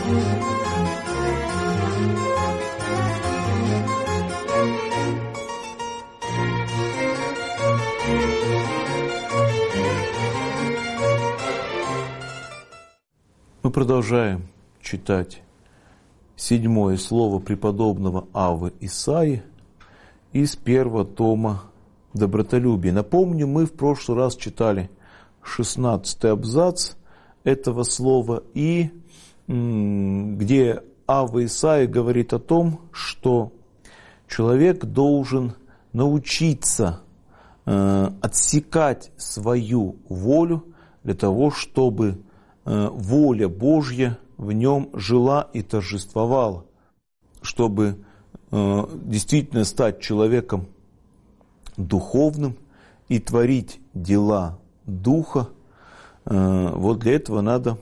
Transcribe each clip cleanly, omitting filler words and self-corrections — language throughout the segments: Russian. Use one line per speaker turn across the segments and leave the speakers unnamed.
Мы продолжаем читать 7 слово преподобного Аввы Исаии из 1 тома «Добротолюбие». Напомню, мы в прошлый раз читали 16-й абзац этого слова, и где Авва Исаия говорит о том, что человек должен научиться отсекать свою волю для того, чтобы воля Божья в нем жила и торжествовала, чтобы действительно стать человеком духовным и творить дела Духа. Вот для этого надо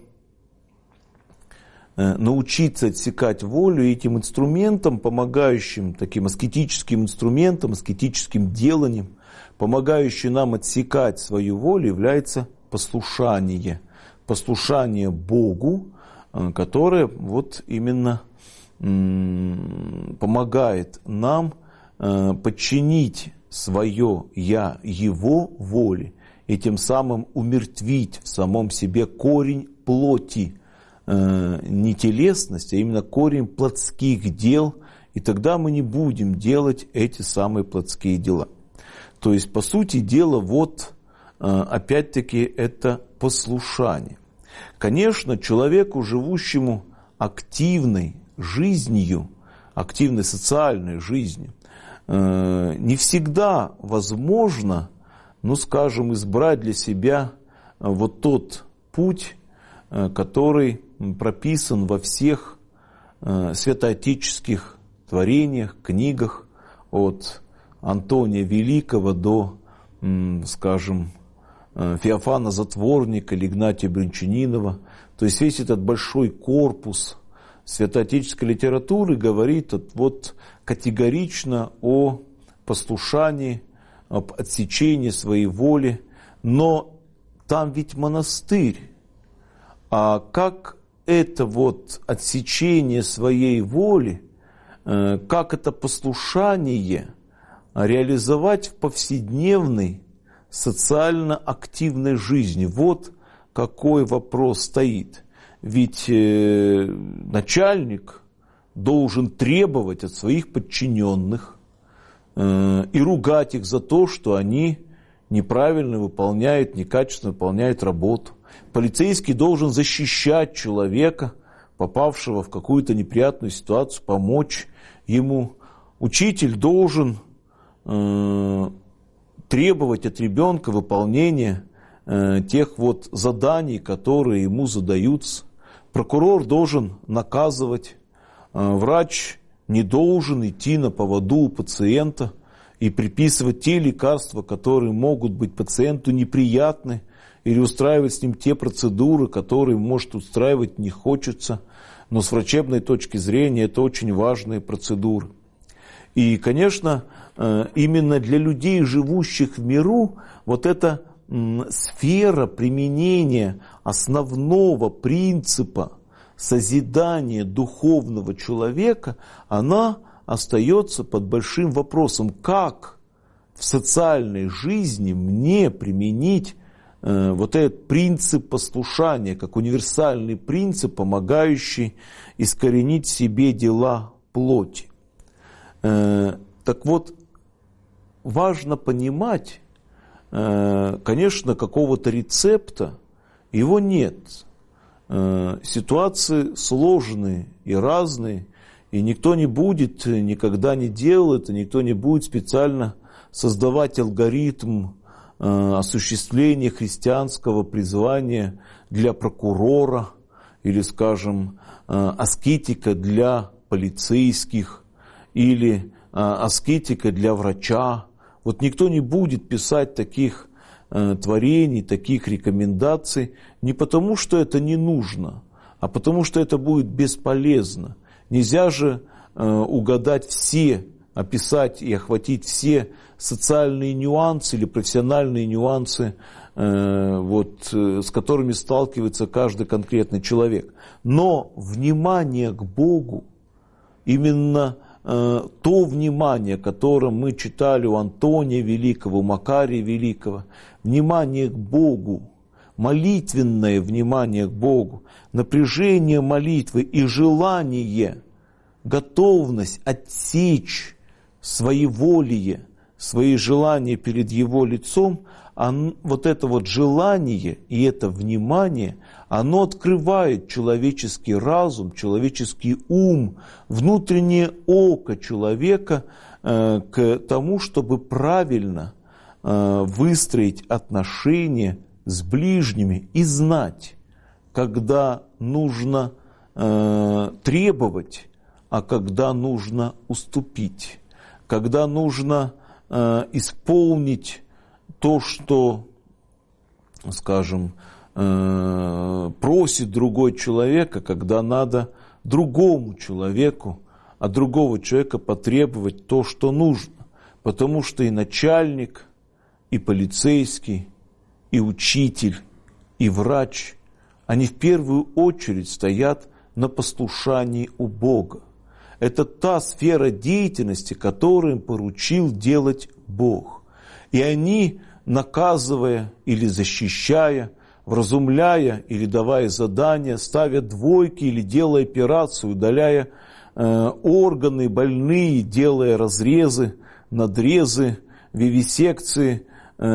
научиться отсекать волю, и этим инструментом, помогающим, таким аскетическим инструментом, аскетическим деланием, помогающим нам отсекать свою волю, является послушание. Послушание Богу, которое вот именно помогает нам подчинить свое «я» Его воле и тем самым умертвить в самом себе корень плоти, не телесность, а именно корень плотских дел, и тогда мы не будем делать эти самые плотские дела. То есть, по сути дела, вот опять-таки это послушание. Конечно, человеку, живущему активной жизнью, активной социальной жизнью, не всегда возможно, скажем, избрать для себя вот тот путь, который прописан во всех святоотеческих творениях, книгах, от Антония Великого до, скажем, Феофана Затворника или Игнатия Брянчанинова. То есть весь этот большой корпус святоотеческой литературы говорит вот категорично о послушании, об отсечении своей воли. Но там ведь монастырь. А как это вот отсечение своей воли, как это послушание реализовать в повседневной социально активной жизни? Вот какой вопрос стоит. Ведь начальник должен требовать от своих подчиненных и ругать их за то, что они неправильно выполняют, некачественно выполняют работу. Полицейский должен защищать человека, попавшего в какую-то неприятную ситуацию, помочь ему. Учитель должен требовать от ребенка выполнения тех вот заданий, которые ему задаются. Прокурор должен наказывать. Врач не должен идти на поводу у пациента и приписывать те лекарства, которые могут быть пациенту неприятны, или устраивать с ним те процедуры, которые, может, устраивать не хочется, но с врачебной точки зрения это очень важные процедуры. И, конечно, именно для людей, живущих в миру, вот эта сфера применения основного принципа созидания духовного человека, она остается под большим вопросом, как в социальной жизни мне применить вот этот принцип послушания, как универсальный принцип, помогающий искоренить в себе дела плоти. Так вот, важно понимать, конечно, какого-то рецепта, его нет. Ситуации сложные и разные, и никто не будет, никогда не делает, и никто не будет специально создавать алгоритм осуществления христианского призвания для прокурора или, скажем, аскетика для полицейских или аскетика для врача. Вот никто не будет писать таких творений, таких рекомендаций не потому, что это не нужно, а потому, что это будет бесполезно. Нельзя же угадать все, описать и охватить все социальные нюансы или профессиональные нюансы с которыми сталкивается каждый конкретный человек. Но внимание к Богу, именно то внимание, которое мы читали у Антония Великого, у Макария Великого, внимание к Богу, молитвенное внимание к Богу, напряжение молитвы и желание, готовность отсечь своеволие, свои желания перед Его лицом, вот это вот желание и это внимание, оно открывает человеческий разум, человеческий ум, внутреннее око человека к тому, чтобы правильно выстроить отношения с ближними и знать, когда нужно требовать, а когда нужно уступить, когда нужно исполнить то, что, скажем, просит другой человек, а когда надо другому человеку, от другого человека потребовать то, что нужно. Потому что и начальник, и полицейский, и учитель, и врач, они в первую очередь стоят на послушании у Бога. Это та сфера деятельности, которую им поручил делать Бог. И они, наказывая или защищая, вразумляя или давая задания, ставя двойки или делая операцию, удаляя органы больные, делая разрезы, надрезы, вивисекции,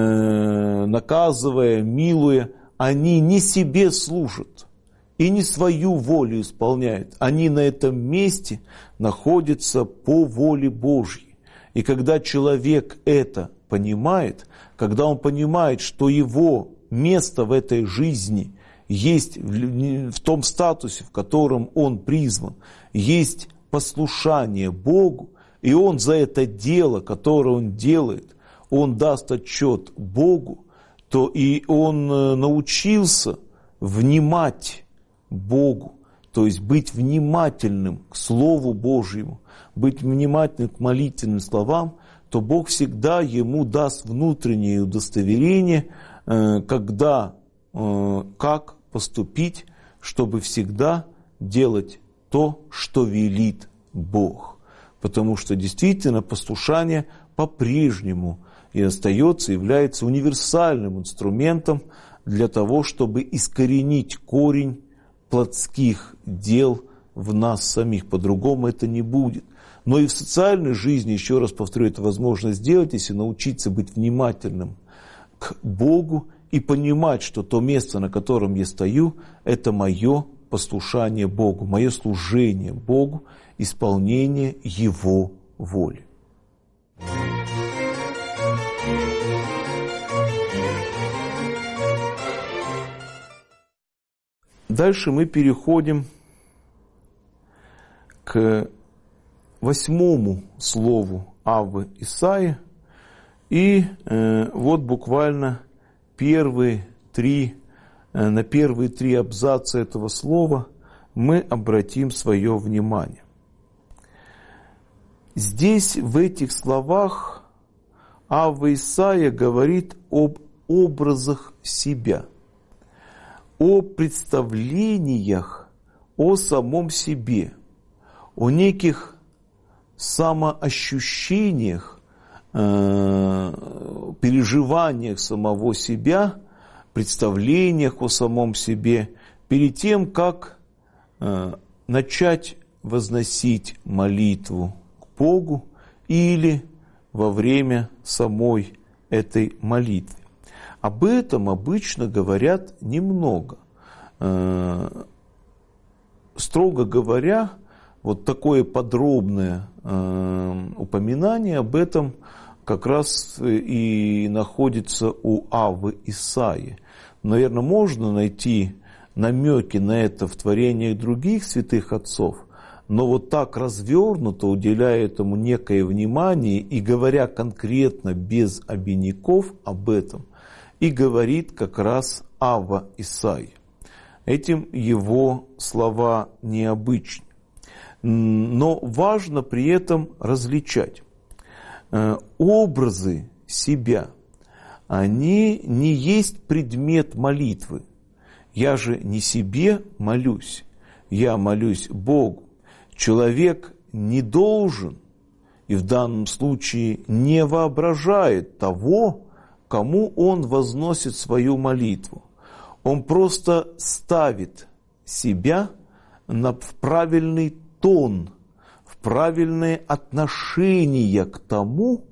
наказывая, милуя, они не себе служат и не свою волю исполняют. Они на этом месте находятся по воле Божьей. И когда человек это понимает, когда он понимает, что его место в этой жизни есть в том статусе, в котором он призван, есть послушание Богу, и он за это дело, которое он делает, он даст отчет Богу, то и он научился внимать Богу, то есть быть внимательным к Слову Божьему, быть внимательным к молитвенным словам, то Бог всегда ему даст внутреннее удостоверение, когда, как поступить, чтобы всегда делать то, что велит Бог. Потому что действительно послушание по-прежнему и остается, является универсальным инструментом для того, чтобы искоренить корень плотских дел в нас самих. По-другому это не будет. Но и в социальной жизни, еще раз повторю, это возможно сделать, если научиться быть внимательным к Богу и понимать, что то место, на котором я стою, это мое послушание Богу, мое служение Богу, исполнение Его воли. Дальше мы переходим к 8 слову Аввы Исаии. И вот буквально на первые три абзаца этого слова мы обратим свое внимание. Здесь, в этих словах, Авва Исаия говорит об образах себя, о представлениях о самом себе, о неких самоощущениях, переживаниях самого себя, представлениях о самом себе, перед тем, как начать возносить молитву к Богу или во время самой этой молитвы. Об этом обычно говорят немного. Строго говоря, вот такое подробное упоминание об этом как раз и находится у Аввы Исаии. Наверное, можно найти намеки на это в творениях других святых отцов, но вот так развернуто, уделяя этому некое внимание и говоря конкретно без обиняков об этом, и говорит как раз Авва Исаия. Этим его слова необычны. Но важно при этом различать образы себя. они не есть предмет молитвы. Я же не себе молюсь, я молюсь Богу. Человек не должен, и в данном случае не воображает того, кому он возносит свою молитву. Он просто ставит себя в правильный тон, в правильные отношения к тому,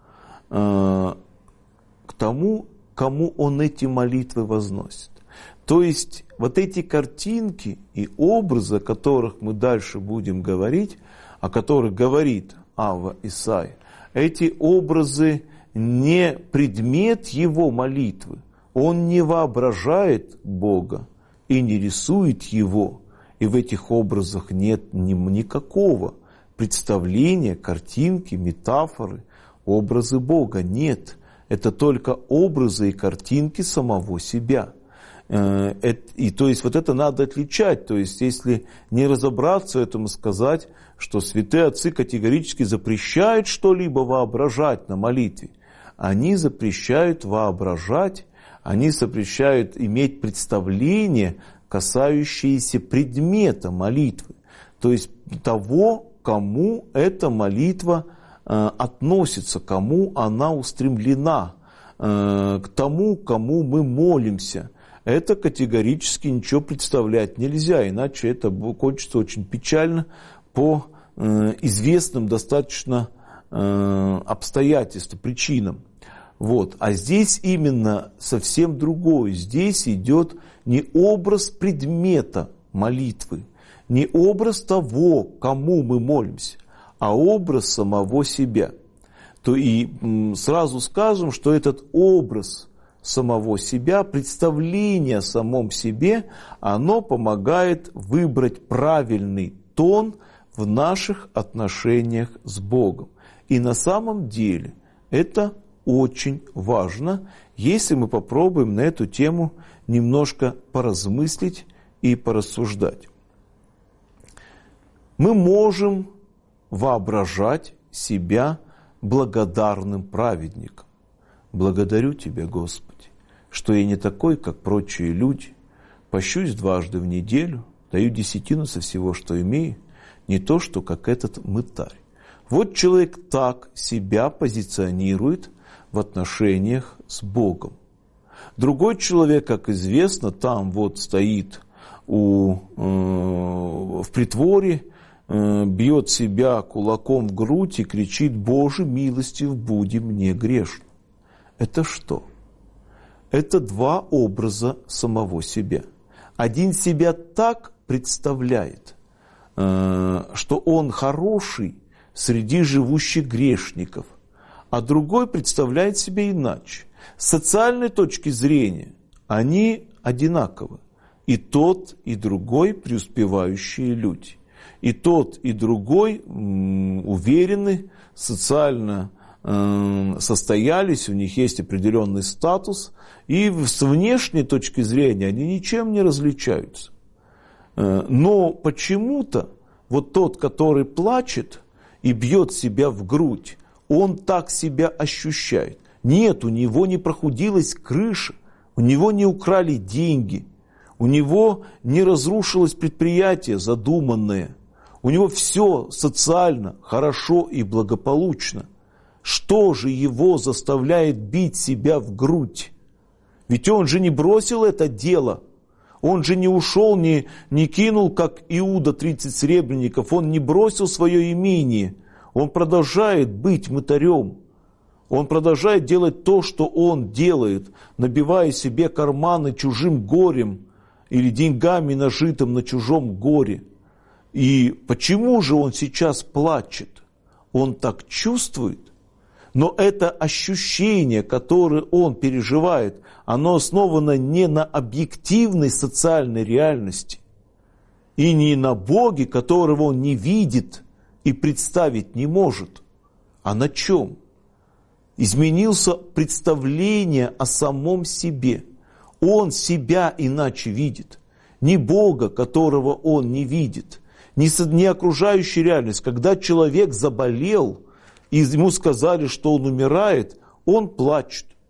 кому он эти молитвы возносит. То есть вот эти картинки и образы, о которых мы дальше будем говорить, о которых говорит Авва Исаия, эти образы не предмет его молитвы. Он не воображает Бога и не рисует его. И в этих образах нет никакого представления, картинки, метафоры, образы Бога. Нет. Это только образы и картинки самого себя. И то есть вот это надо отличать. То есть если не разобраться в этом и сказать, что святые отцы категорически запрещают что-либо воображать на молитве. Они запрещают воображать, они запрещают иметь представление, касающееся предмета молитвы. То есть того, кому эта молитва относится, кому она устремлена, к тому, кому мы молимся. Это категорически ничего представлять нельзя, иначе это кончится очень печально по известным достаточно обстоятельствам, причинам. Вот. А здесь именно совсем другое. Здесь идет не образ предмета молитвы, не образ того, кому мы молимся, а образ самого себя. То и сразу скажем, что этот образ самого себя, представление о самом себе, оно помогает выбрать правильный тон в наших отношениях с Богом. И на самом деле это очень важно, если мы попробуем на эту тему немножко поразмыслить и порассуждать. Мы можем воображать себя благодарным праведником. Благодарю Тебя, Господи, что я не такой, как прочие люди, пощусь дважды в неделю, даю десятину со всего, что имею, не то, что как этот мытарь. Вот человек так себя позиционирует в отношениях с Богом. Другой человек, как известно, там вот стоит в притворе, бьет себя кулаком в грудь и кричит: «Боже, милостив буди мне грешным». Это что? Это два образа самого себя. Один себя так представляет, что он хороший среди живущих грешников, а другой представляет себя иначе. С социальной точки зрения они одинаковы. И тот, и другой преуспевающие люди. И тот, и другой уверены, социально состоялись, у них есть определенный статус, и с внешней точки зрения они ничем не различаются. Но почему-то вот тот, который плачет и бьет себя в грудь, он так себя ощущает. Нет, у него не прохудилась крыша, у него не украли деньги, у него не разрушилось предприятие задуманное, у него все социально хорошо и благополучно. Что же его заставляет бить себя в грудь? Ведь он же не бросил это дело. Он же не ушел, не кинул, как Иуда, 30 серебряников. Он не бросил свое имение. Он продолжает быть мытарем. Он продолжает делать то, что он делает, набивая себе карманы чужим горем или деньгами, нажитым на чужом горе. И почему же он сейчас плачет? Он так чувствует. Но это ощущение, которое он переживает, оно основано не на объективной социальной реальности и не на Боге, которого он не видит и представить не может. А на чем? Изменился представление о самом себе. Он себя иначе видит. Не Бога, которого он не видит. Не окружающую реальность. Когда человек заболел, и ему сказали, что он умирает, он плачет.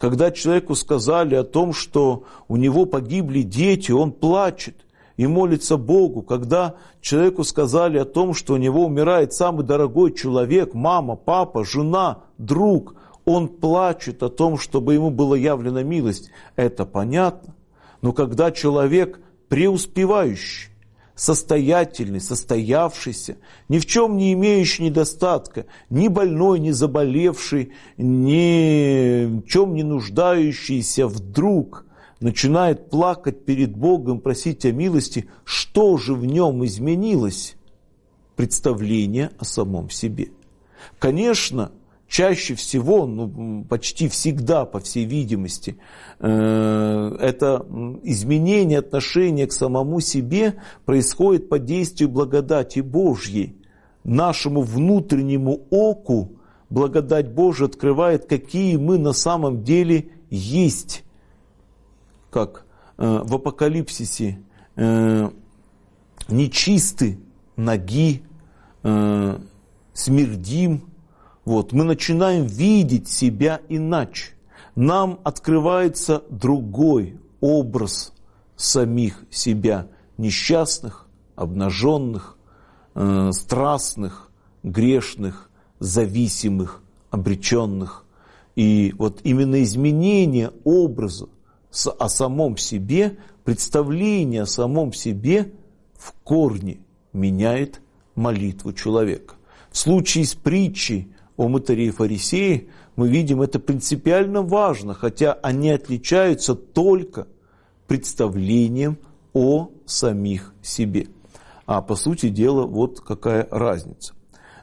Когда человеку сказали о том, что у него погибли дети, он плачет и молится Богу. Когда человеку сказали о том, что у него умирает самый дорогой человек, мама, папа, жена, друг, он плачет о том, чтобы ему была явлена милость. Это понятно. Но когда человек преуспевающий, состоятельный, состоявшийся, ни в чем не имеющий недостатка, ни больной, ни заболевший, ни в чем не нуждающийся, вдруг начинает плакать перед Богом, просить о милости, что же в нем изменилось? Представление о самом себе. Конечно, чаще всего, почти всегда, по всей видимости, это изменение отношения к самому себе происходит под действием благодати Божьей. Нашему внутреннему оку благодать Божия открывает, какие мы на самом деле есть. Как в Апокалипсисе нечисты, наги, смердим. Мы начинаем видеть себя иначе. Нам открывается другой образ самих себя, несчастных, обнаженных, страстных, грешных, зависимых, обреченных. И именно изменение образа о самом себе, представление о самом себе в корне меняет молитву человека. В случае с притчей о мытаре и фарисее мы видим, это принципиально важно, хотя они отличаются только представлением о самих себе. А по сути дела, какая разница.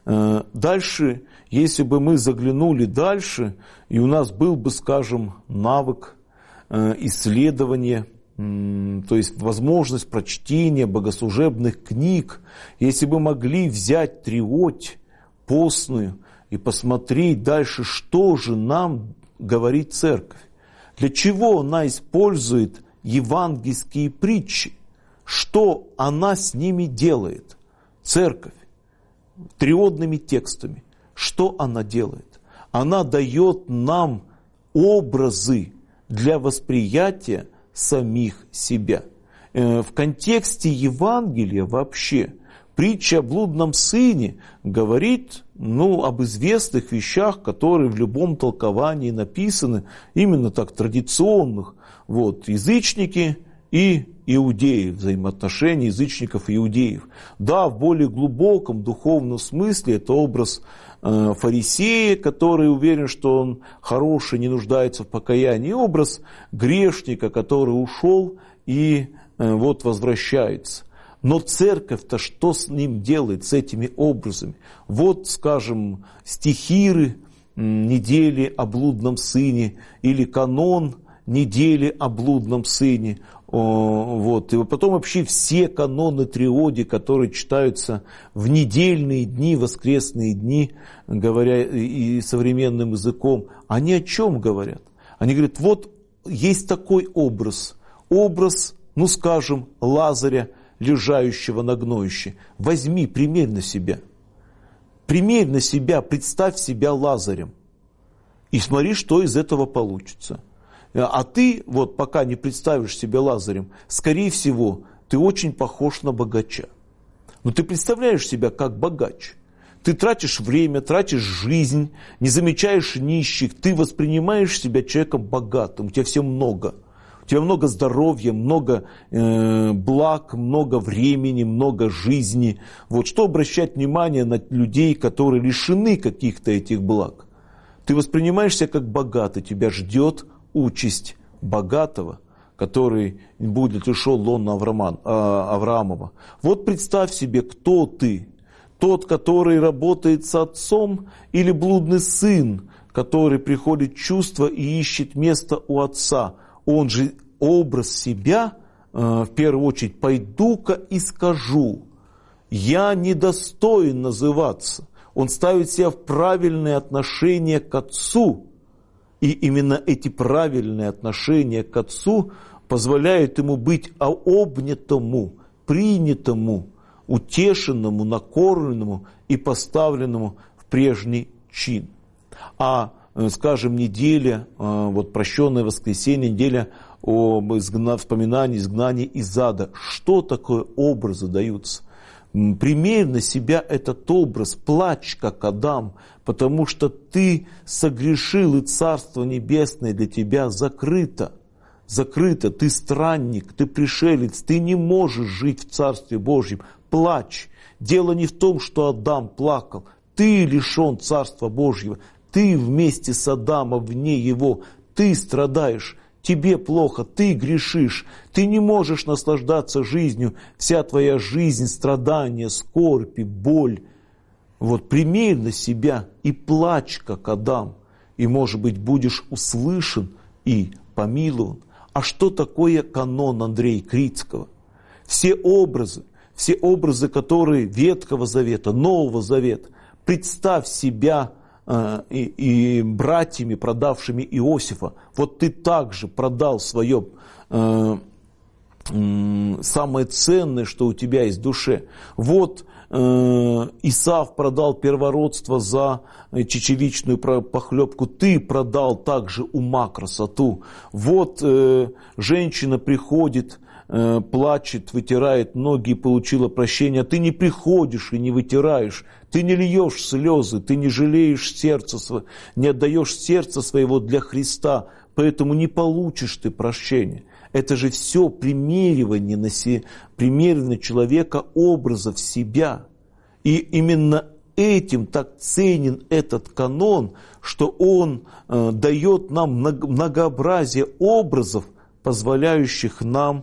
Дальше, если бы мы заглянули дальше, и у нас был бы, скажем, навык исследования, то есть возможность прочтения богослужебных книг, если бы могли взять триодь постную и посмотреть дальше, что же нам говорит церковь, для чего она использует евангельские притчи, что она с ними делает, церковь, триодными текстами, что она делает? Она дает нам образы для восприятия самих себя. В контексте Евангелия вообще притча о блудном сыне говорит об известных вещах, которые в любом толковании написаны, именно так, традиционных. Язычники и иудеи, взаимоотношения язычников и иудеев. Да, в более глубоком духовном смысле это образ фарисея, который уверен, что он хороший, не нуждается в покаянии, и образ грешника, который ушел и возвращается. Но церковь-то что с ним делает, с этими образами? Скажем, стихиры недели о блудном сыне или канон недели о блудном сыне. И потом вообще все каноны триоди, которые читаются в недельные дни, воскресные дни, говоря и современным языком, они о чем говорят? Они говорят, есть такой образ, скажем, Лазаря, лежащего на гноище. Возьми, примерь на себя, представь себя Лазарем и смотри, что из этого получится. А ты, пока не представишь себя Лазарем, скорее всего, ты очень похож на богача. Но ты представляешь себя как богач. Ты тратишь время, тратишь жизнь, не замечаешь нищих, ты воспринимаешь себя человеком богатым, у тебя все много. У тебя много здоровья, много благ, много времени, много жизни. Что обращать внимание на людей, которые лишены каких-то этих благ? Ты воспринимаешь себя как богатый, тебя ждет участь богатого, который будет лишен лона Авраамова. Представь себе, кто ты. Тот, который работает с отцом, или блудный сын, который приходит в чувство и ищет место у отца. Он же образ себя, в первую очередь, пойду-ка и скажу, я недостоин называться. Он ставит себя в правильные отношения к отцу. И именно эти правильные отношения к отцу позволяют ему быть обнятому, принятому, утешенному, накормленному и поставленному в прежний чин. А скажем, неделя, вот прощенное воскресенье, неделя об вспоминании изгнания из ада. Что такое образы даются? Примерь на себя этот образ, плачь, как Адам, потому что ты согрешил, и Царство Небесное для тебя закрыто. Закрыто, ты странник, ты пришелец, ты не можешь жить в Царстве Божьем. Плачь. Дело не в том, что Адам плакал. Ты лишен Царства Божьего. Ты вместе с Адамом вне его. Ты страдаешь. Тебе плохо, ты грешишь, ты не можешь наслаждаться жизнью, вся твоя жизнь, страдания, скорбь и боль. Вот примерь на себя и плачь, как Адам, и, может быть, будешь услышан и помилован. А что такое канон Андрея Крицкого? Все образы, которые Ветхого Завета, Нового Завета, представь себя и братьями, продавшими Иосифа. Вот ты также продал свое самое ценное, что у тебя есть в душе. Вот Исав продал первородство за чечевичную похлебку. Ты продал также ума, красоту. Вот женщина приходит, плачет, вытирает ноги и получила прощение, а ты не приходишь и не вытираешь, ты не льешь слезы, ты не жалеешь сердца, не отдаешь сердца своего для Христа, поэтому не получишь ты прощения. Это же все примеривание человека образов себя. И именно этим так ценен этот канон, что он дает нам многообразие образов, позволяющих нам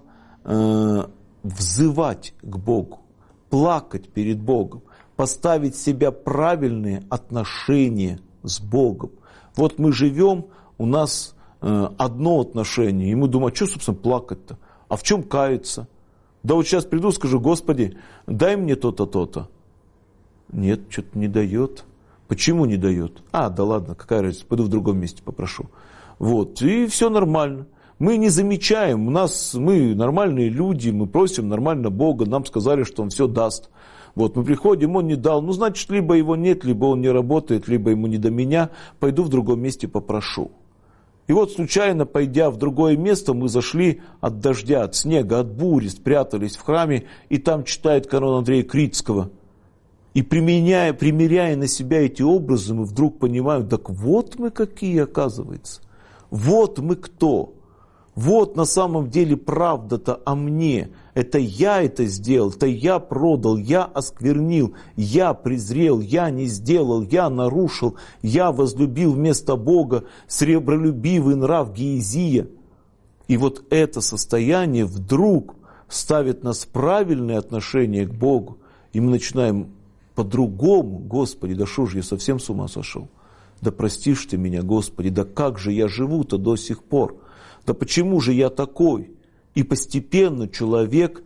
взывать к Богу, плакать перед Богом, поставить в себя правильные отношения с Богом. Вот мы живем, у нас одно отношение, и мы думаем, а что, собственно, плакать-то? А в чем каяться? Да вот сейчас приду, скажу, Господи, дай мне то-то, то-то. Нет, что-то не дает. Почему не дает? Да ладно, какая разница, пойду в другом месте попрошу. Вот, и все нормально. Мы не замечаем, мы нормальные люди, мы просим нормально Бога, нам сказали, что Он все даст. Вот, мы приходим, Он не дал, значит, либо Его нет, либо Он не работает, либо Ему не до меня, пойду в другом месте попрошу. И вот случайно, пойдя в другое место, мы зашли от дождя, от снега, от бури, спрятались в храме, и там читает канон Андрея Крицкого. И примеряя на себя эти образы, мы вдруг понимаем, так вот мы какие, оказывается. Вот мы кто. Вот на самом деле правда-то о мне. Это я это сделал, это я продал, я осквернил, я презрел, я не сделал, я нарушил, я возлюбил вместо Бога сребролюбивый нрав Гиезия. И вот это состояние вдруг ставит нас в правильное отношение к Богу. И мы начинаем по-другому, Господи, да что же я совсем с ума сошел? Да простишь ты меня, Господи, да как же я живу-то до сих пор? Да почему же я такой? И постепенно человек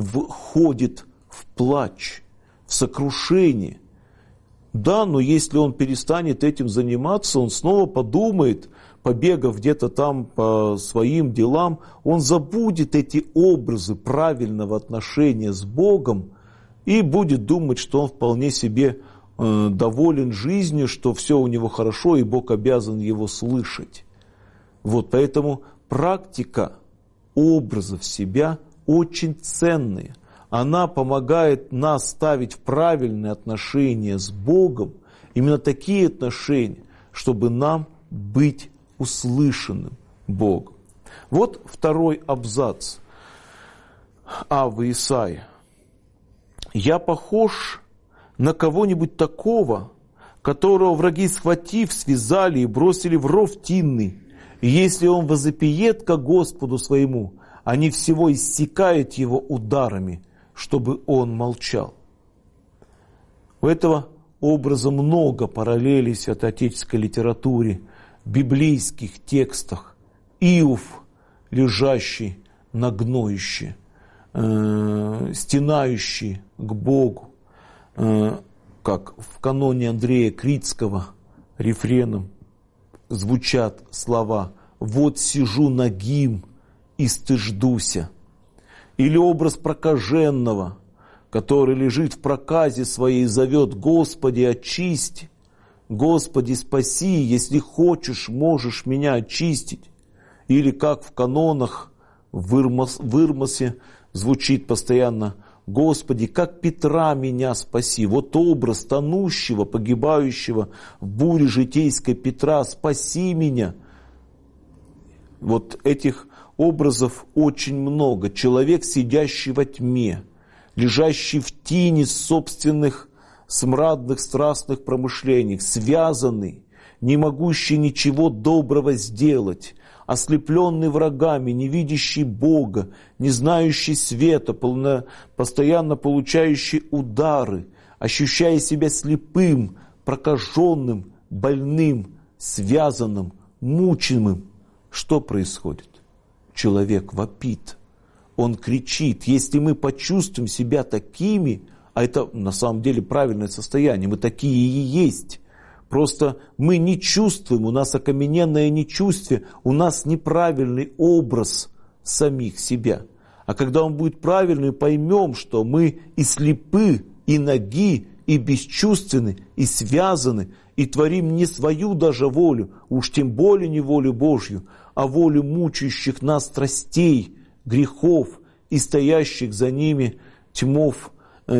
входит в плач, в сокрушение. Да, но если он перестанет этим заниматься, он снова подумает, побегав где-то там по своим делам, он забудет эти образы правильного отношения с Богом и будет думать, что он вполне себе доволен жизнью, что все у него хорошо, и Бог обязан его слышать. Вот поэтому практика образов себя очень ценная. Она помогает нас ставить в правильные отношения с Богом, именно такие отношения, чтобы нам быть услышанным Богом. Вот второй абзац Аввы Исаия. «Я похож на кого-нибудь такого, которого враги, схватив, связали и бросили в ров тинный. И если он возопиет ко Господу своему, они всего иссекают его ударами, чтобы он молчал». У этого образа много параллелей в святоотеческой литературе, в библейских текстах. Иов, лежащий на гноище, стенающий к Богу, как в каноне Андрея Крицкого рефреном звучат слова «Вот сижу нагим и стыждуся». Или образ прокаженного, который лежит в проказе своей и зовет «Господи, очисти». «Господи, спаси, если хочешь, можешь меня очистить». Или как в канонах в Ирмосе звучит постоянно: «Господи, как Петра меня спаси». Вот образ тонущего, погибающего в буре житейской Петра: «Спаси меня». Вот этих образов очень много. Человек, сидящий во тьме, лежащий в тени собственных смрадных страстных промышлений, связанный, не могущий ничего доброго сделать, ослепленный врагами, не видящий Бога, не знающий света, постоянно получающий удары, ощущая себя слепым, прокаженным, больным, связанным, мучимым. Что происходит? Человек вопит, он кричит. Если мы почувствуем себя такими, а это на самом деле правильное состояние, мы такие и есть. Просто мы не чувствуем, у нас окамененное нечувствие, у нас неправильный образ самих себя. А когда он будет правильный, поймем, что мы и слепы, и ноги, и бесчувственны, и связаны, и творим не свою даже волю, уж тем более не волю Божью, а волю мучающих нас страстей, грехов и стоящих за ними тьмов,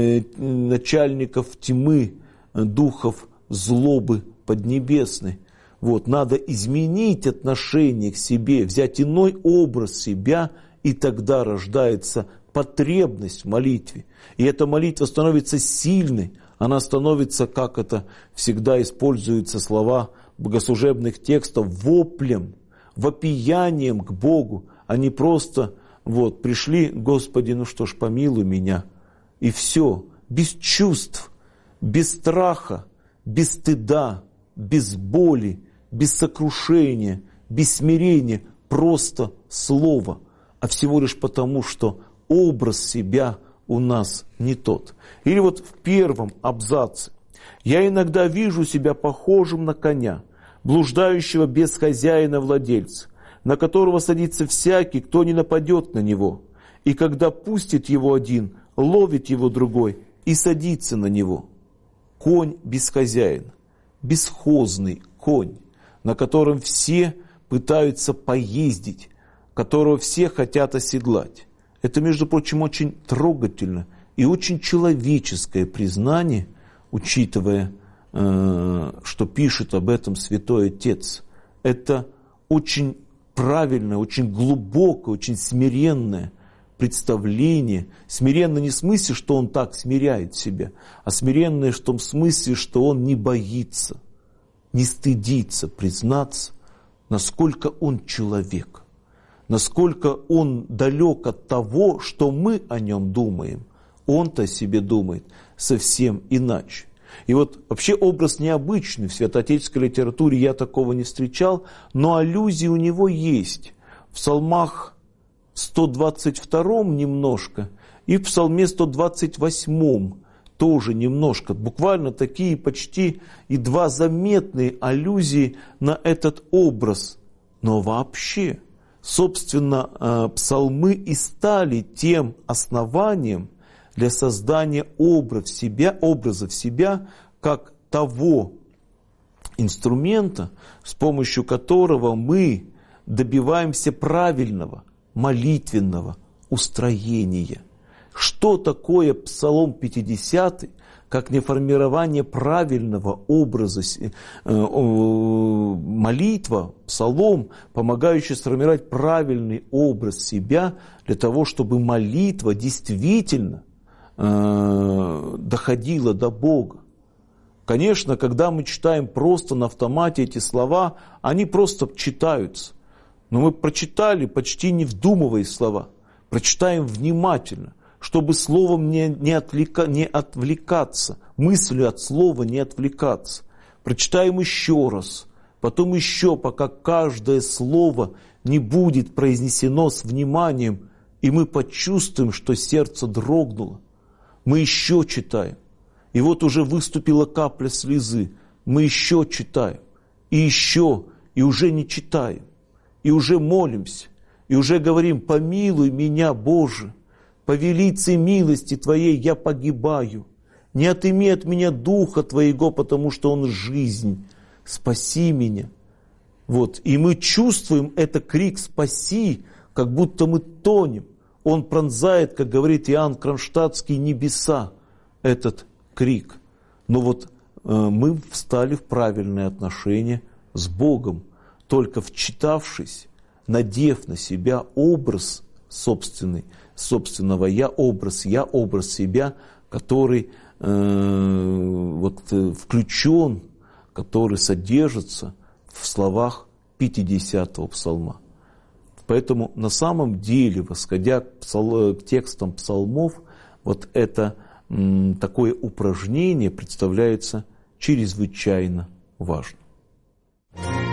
начальников тьмы, духов злобы поднебесной. Вот, надо изменить отношение к себе, взять иной образ себя, и тогда рождается потребность в молитве. И эта молитва становится сильной, она становится, как это всегда используются слова богослужебных текстов, воплем, вопиянием к Богу, а не просто вот пришли: «Господи, ну что ж, помилуй меня». И все, без чувств, без страха, без стыда, без боли, без сокрушения, без смирения, просто слово, а всего лишь потому, что образ себя у нас не тот. Или вот в первом абзаце: «Я иногда вижу себя похожим на коня, блуждающего без хозяина-владельца, на которого садится всякий, кто не нападет на него, и когда пустит его один, ловит его другой и садится на него». Конь без хозяина, бесхозный конь, на котором все пытаются поездить, которого все хотят оседлать. Это, между прочим, очень трогательно и очень человеческое признание, учитывая, что пишет об этом Святой Отец. Это очень правильное, очень глубокое, очень смиренное представление. Смиренно не в смысле, что он так смиряет себя, а смиренное в том смысле, что он не боится, не стыдится признаться, насколько он человек, насколько он далек от того, что мы о нем думаем. Он-то о себе думает совсем иначе. И вот вообще образ необычный в святоотеческой литературе, я такого не встречал, но аллюзии у него есть. В псалмах 122 немножко, и в псалме 128 тоже немножко. Буквально такие почти едва заметные аллюзии на этот образ. Но вообще, собственно, псалмы и стали тем основанием для создания образов себя как того инструмента, с помощью которого мы добиваемся правильного, молитвенного устроения. Что такое Псалом 50, как не формирование правильного образа, молитва, псалом, помогающий сформировать правильный образ себя для того, чтобы молитва действительно доходила до Бога. Конечно, когда мы читаем просто на автомате эти слова, они просто читаются. Но мы прочитали, почти не вдумываясь в слова. Прочитаем внимательно, чтобы словом не отвлекаться, мыслью от слова не отвлекаться. Прочитаем еще раз, потом еще, пока каждое слово не будет произнесено с вниманием, и мы почувствуем, что сердце дрогнуло. Мы еще читаем. И вот уже выступила капля слезы. Мы еще читаем. И уже не читаем. И уже молимся. И уже говорим: помилуй меня, Боже. По велицей милости Твоей я погибаю. Не отыми от меня духа Твоего, потому что он жизнь. Спаси меня. Вот. И мы чувствуем это крик «Спаси», как будто мы тонем. Он пронзает, как говорит Иоанн Кронштадтский, небеса, этот крик. Но вот мы встали в правильное отношение с Богом, только вчитавшись, надев на себя образ собственного я образ себя, который включен, который содержится в словах 50-го псалма. Поэтому на самом деле, восходя к текстам псалмов, вот это такое упражнение представляется чрезвычайно важным.